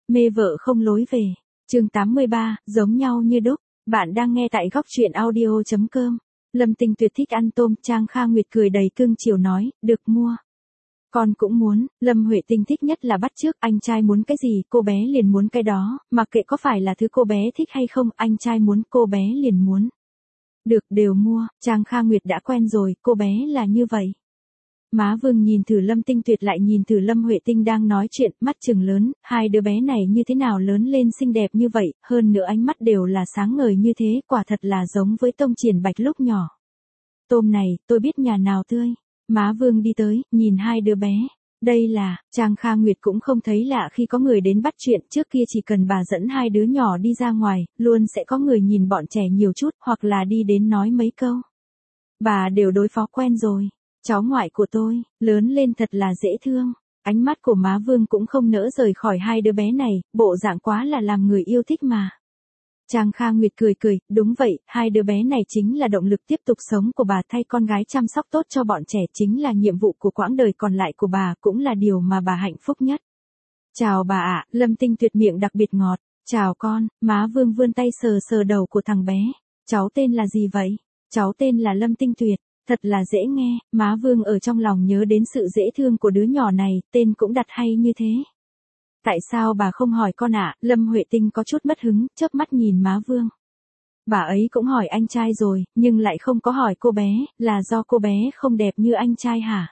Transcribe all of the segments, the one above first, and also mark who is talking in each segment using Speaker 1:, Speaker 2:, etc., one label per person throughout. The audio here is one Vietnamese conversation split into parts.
Speaker 1: Mê vợ không lối về. Chương 83, giống nhau như đúc. Bạn đang nghe tại góc truyện audio.com. Lâm Tinh Tuyệt thích ăn tôm, Trang Kha Nguyệt cười đầy cưng chiều nói, được mua. Con cũng muốn. Lâm Huệ Tinh thích nhất là bắt chước, anh trai muốn cái gì, cô bé liền muốn cái đó, mặc kệ có phải là thứ cô bé thích hay không, anh trai muốn, cô bé liền muốn. Được, đều mua. Trang Kha Nguyệt đã quen rồi, cô bé là như vậy. Má Vương nhìn thử Lâm Tinh Tuyệt lại nhìn thử Lâm Huệ Tinh đang nói chuyện, mắt trừng lớn, hai đứa bé này như thế nào lớn lên xinh đẹp như vậy, hơn nữa ánh mắt đều là sáng ngời như thế, quả thật là giống với tôm triển bạch lúc nhỏ. Tôm này, tôi biết nhà nào tươi. Má Vương đi tới, nhìn hai đứa bé. Đây là, Trang Kha Nguyệt cũng không thấy lạ khi có người đến bắt chuyện, trước kia chỉ cần bà dẫn hai đứa nhỏ đi ra ngoài, luôn sẽ có người nhìn bọn trẻ nhiều chút, hoặc là đi đến nói mấy câu. Bà đều đối phó quen rồi. Cháu ngoại của tôi, lớn lên thật là dễ thương. Ánh mắt của má Vương cũng không nỡ rời khỏi hai đứa bé này, bộ dạng quá là làm người yêu thích mà. Trang Kha Nguyệt cười cười, đúng vậy, hai đứa bé này chính là động lực tiếp tục sống của bà, thay con gái chăm sóc tốt cho bọn trẻ chính là nhiệm vụ của quãng đời còn lại của bà, cũng là điều mà bà hạnh phúc nhất. Chào bà ạ, Lâm Tinh Tuyệt miệng đặc biệt ngọt. Chào con, má Vương vươn tay sờ sờ đầu của thằng bé. Cháu tên là gì vậy? Cháu tên là Lâm Tinh Tuyệt. Thật là dễ nghe, má Vương ở trong lòng nhớ đến sự dễ thương của đứa nhỏ này, tên cũng đặt hay như thế. Tại sao bà không hỏi con ạ? Lâm Huệ Tinh có chút mất hứng, chớp mắt nhìn má Vương. Bà ấy cũng hỏi anh trai rồi, nhưng lại không có hỏi cô bé, là do cô bé không đẹp như anh trai hả?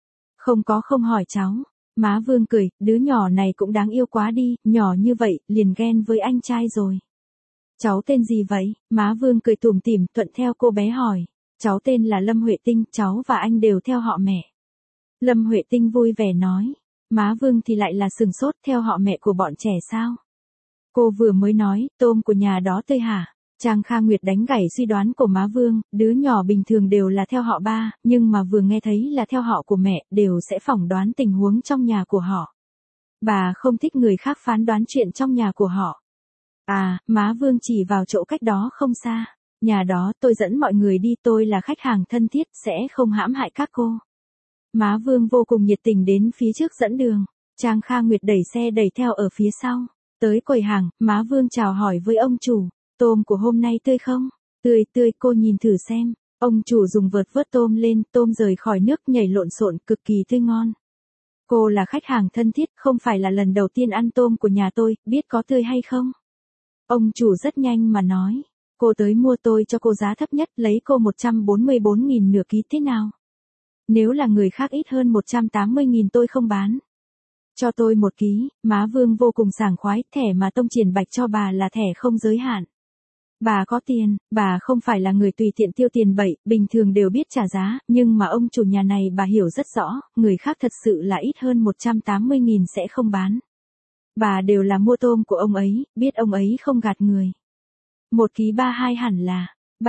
Speaker 1: Không hỏi cháu. Má Vương cười, đứa nhỏ này cũng đáng yêu quá đi, nhỏ như vậy, liền ghen với anh trai rồi. Cháu tên gì vậy? Má Vương cười tủm tỉm, thuận theo cô bé hỏi. Cháu tên là Lâm Huệ Tinh, cháu và anh đều theo họ mẹ. Lâm Huệ Tinh vui vẻ nói. Má Vương thì lại là sừng sốt, theo họ mẹ của bọn trẻ sao? Cô vừa mới nói, tôm của nhà đó tươi hả? Trang Kha Nguyệt đánh gãy suy đoán của má Vương, đứa nhỏ bình thường đều là theo họ ba, nhưng mà vừa nghe thấy là theo họ của mẹ, đều sẽ phỏng đoán tình huống trong nhà của họ. Bà không thích người khác phán đoán chuyện trong nhà của họ. À, má Vương chỉ vào chỗ cách đó không xa. Nhà đó tôi dẫn mọi người đi, tôi là khách hàng thân thiết, sẽ không hãm hại các cô. Má Vương vô cùng nhiệt tình đến phía trước dẫn đường. Trang Kha Nguyệt đẩy xe đẩy theo ở phía sau. Tới quầy hàng, má Vương chào hỏi với ông chủ. Tôm của hôm nay tươi không? Tươi, cô nhìn thử xem. Ông chủ dùng vợt vớt tôm lên, tôm rời khỏi nước nhảy lộn xộn, cực kỳ tươi ngon. Cô là khách hàng thân thiết, không phải là lần đầu tiên ăn tôm của nhà tôi, biết có tươi hay không? Ông chủ rất nhanh mà nói. Cô tới mua tôi cho cô giá thấp nhất, lấy cô 144.000 nửa ký thế nào? Nếu là người khác ít hơn 180.000 tôi không bán. Cho tôi 1 ký, má Vương vô cùng sảng khoái, thẻ mà tông triển bạch cho bà là thẻ không giới hạn. Bà có tiền, bà không phải là người tùy tiện tiêu tiền bậy, bình thường đều biết trả giá, nhưng mà ông chủ nhà này bà hiểu rất rõ, người khác thật sự là ít hơn 180.000 sẽ không bán. Bà đều là mua tôm của ông ấy, biết ông ấy không gạt người. 1 ký 32 hẳn là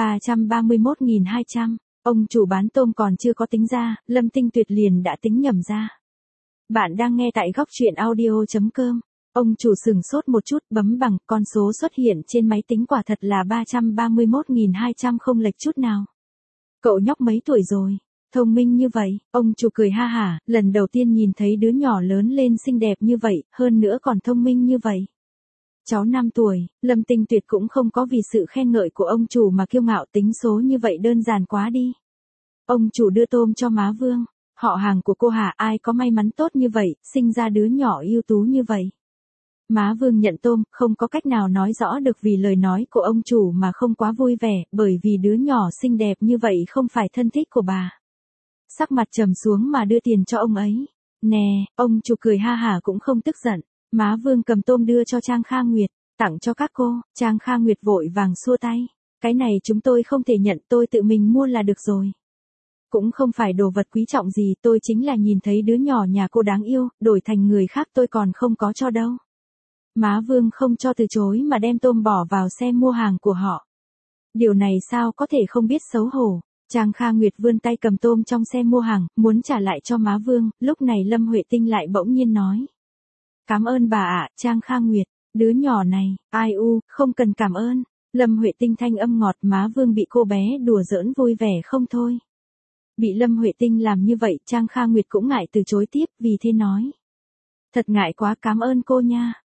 Speaker 1: 331.200. Ông chủ bán tôm còn chưa có tính ra, Lâm Tinh Tuyệt liền đã tính nhầm ra. Bạn đang nghe tại góc truyện audio.com. Ông chủ sừng sốt một chút, bấm bằng, con số xuất hiện trên máy tính quả thật là 331.200, không lệch chút nào. Cậu nhóc mấy tuổi rồi? Thông minh như vậy, ông chủ cười ha hả, lần đầu tiên nhìn thấy đứa nhỏ lớn lên xinh đẹp như vậy, hơn nữa còn thông minh như vậy. Cháu 5 tuổi, Lâm Tinh Tuyệt cũng không có vì sự khen ngợi của ông chủ mà kiêu ngạo, tính số như vậy đơn giản quá đi. Ông chủ đưa tôm cho má Vương. Họ hàng của cô hả, ai có may mắn tốt như vậy, sinh ra đứa nhỏ ưu tú như vậy. Má Vương nhận tôm, không có cách nào nói rõ được vì lời nói của ông chủ mà không quá vui vẻ, bởi vì đứa nhỏ xinh đẹp như vậy không phải thân thích của bà. Sắc mặt trầm xuống mà đưa tiền cho ông ấy. Nè, ông chủ cười ha hả cũng không tức giận. Má Vương cầm tôm đưa cho Trang Kha Nguyệt, tặng cho các cô. Trang Kha Nguyệt vội vàng xua tay. Cái này chúng tôi không thể nhận, tôi tự mình mua là được rồi. Cũng không phải đồ vật quý trọng gì, tôi chính là nhìn thấy đứa nhỏ nhà cô đáng yêu, đổi thành người khác tôi còn không có cho đâu. Má Vương không cho từ chối mà đem tôm bỏ vào xe mua hàng của họ. Điều này sao có thể không biết xấu hổ. Trang Kha Nguyệt vươn tay cầm tôm trong xe mua hàng, muốn trả lại cho má Vương, lúc này Lâm Huệ Tinh lại bỗng nhiên nói. Cảm ơn bà ạ, Trang Kha Nguyệt, đứa nhỏ này, ai u, không cần cảm ơn. Lâm Huệ Tinh thanh âm ngọt, má Vương bị cô bé đùa giỡn vui vẻ không thôi. Bị Lâm Huệ Tinh làm như vậy, Trang Kha Nguyệt cũng ngại từ chối tiếp, vì thế nói. Thật ngại quá, cảm ơn cô nha.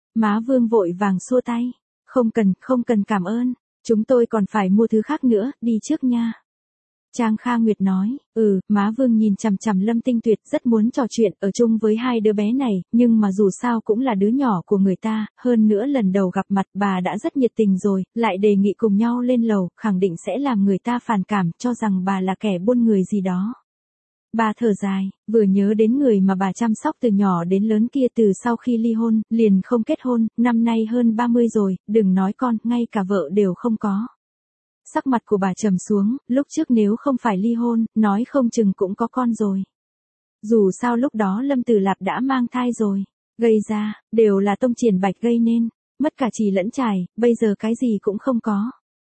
Speaker 1: Má Vương vội vàng xua tay. Không cần cảm ơn. Chúng tôi còn phải mua thứ khác nữa, đi trước nha. Trang Kha Nguyệt nói, má Vương nhìn chằm chằm Lâm Tinh Tuyệt rất muốn trò chuyện ở chung với hai đứa bé này, nhưng mà dù sao cũng là đứa nhỏ của người ta, hơn nữa lần đầu gặp mặt bà đã rất nhiệt tình rồi, lại đề nghị cùng nhau lên lầu, khẳng định sẽ làm người ta phản cảm, cho rằng bà là kẻ buôn người gì đó. Bà thở dài, vừa nhớ đến người mà bà chăm sóc từ nhỏ đến lớn kia từ sau khi ly hôn, liền không kết hôn, năm nay hơn 30 rồi, đừng nói con, ngay cả vợ đều không có. Sắc mặt của bà trầm xuống, lúc trước nếu không phải ly hôn, nói không chừng cũng có con rồi. Dù sao lúc đó Lâm Tử Lạp đã mang thai rồi, gây ra, đều là Tông Triển Bạch gây nên, mất cả chì lẫn chài, bây giờ cái gì cũng không có.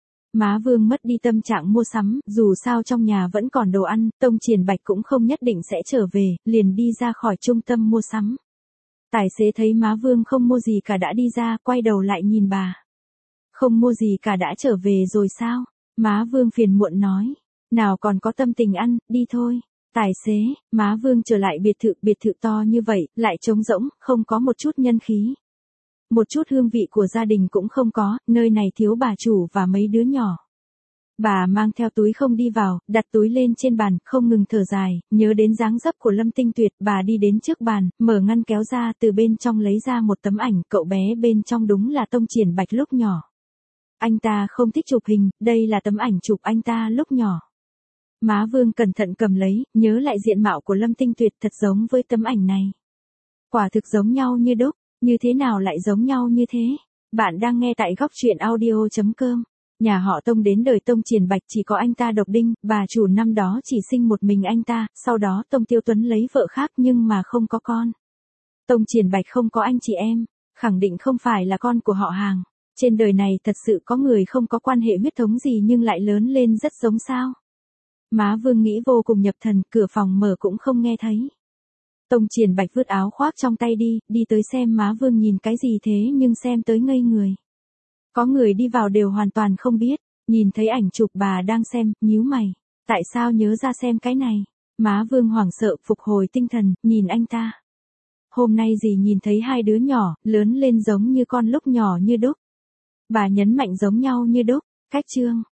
Speaker 1: Má Vương mất đi tâm trạng mua sắm, dù sao trong nhà vẫn còn đồ ăn, Tông Triển Bạch cũng không nhất định sẽ trở về, liền đi ra khỏi trung tâm mua sắm. Tài xế thấy má Vương không mua gì cả đã đi ra, quay đầu lại nhìn bà. Không mua gì cả đã trở về rồi sao? Má Vương phiền muộn nói. Nào còn có tâm tình ăn, đi thôi. Tài xế, má Vương trở lại biệt thự to như vậy, lại trống rỗng, không có một chút nhân khí. Một chút hương vị của gia đình cũng không có, nơi này thiếu bà chủ và mấy đứa nhỏ. Bà mang theo túi không đi vào, đặt túi lên trên bàn, không ngừng thở dài, nhớ đến dáng dấp của Lâm Tinh Tuyệt, bà đi đến trước bàn, mở ngăn kéo ra, từ bên trong lấy ra một tấm ảnh, cậu bé bên trong đúng là Tông Triển Bạch lúc nhỏ. Anh ta không thích chụp hình, đây là tấm ảnh chụp anh ta lúc nhỏ. Má Vương cẩn thận cầm lấy, nhớ lại diện mạo của Lâm Tinh Tuyệt thật giống với tấm ảnh này. Quả thực giống nhau như đúc, như thế nào lại giống nhau như thế? Bạn đang nghe tại góc truyện audio.com. Nhà họ Tông đến đời Tông Triển Bạch chỉ có anh ta độc đinh, bà chủ năm đó chỉ sinh một mình anh ta, sau đó Tông Tiêu Tuấn lấy vợ khác nhưng mà không có con. Tông Triển Bạch không có anh chị em, khẳng định không phải là con của họ hàng. Trên đời này thật sự có người không có quan hệ huyết thống gì nhưng lại lớn lên rất giống sao. Má Vương nghĩ vô cùng nhập thần, cửa phòng mở cũng không nghe thấy. Tông Triển Bạch vứt áo khoác trong tay đi tới xem má Vương nhìn cái gì thế nhưng xem tới ngây người. Có người đi vào đều hoàn toàn không biết, nhìn thấy ảnh chụp bà đang xem, nhíu mày. Tại sao nhớ ra xem cái này? Má Vương hoảng sợ phục hồi tinh thần, nhìn anh ta. Hôm nay dì nhìn thấy hai đứa nhỏ, lớn lên giống như con lúc nhỏ như đúc. Bà nhấn mạnh giống nhau như đúc, cách chương.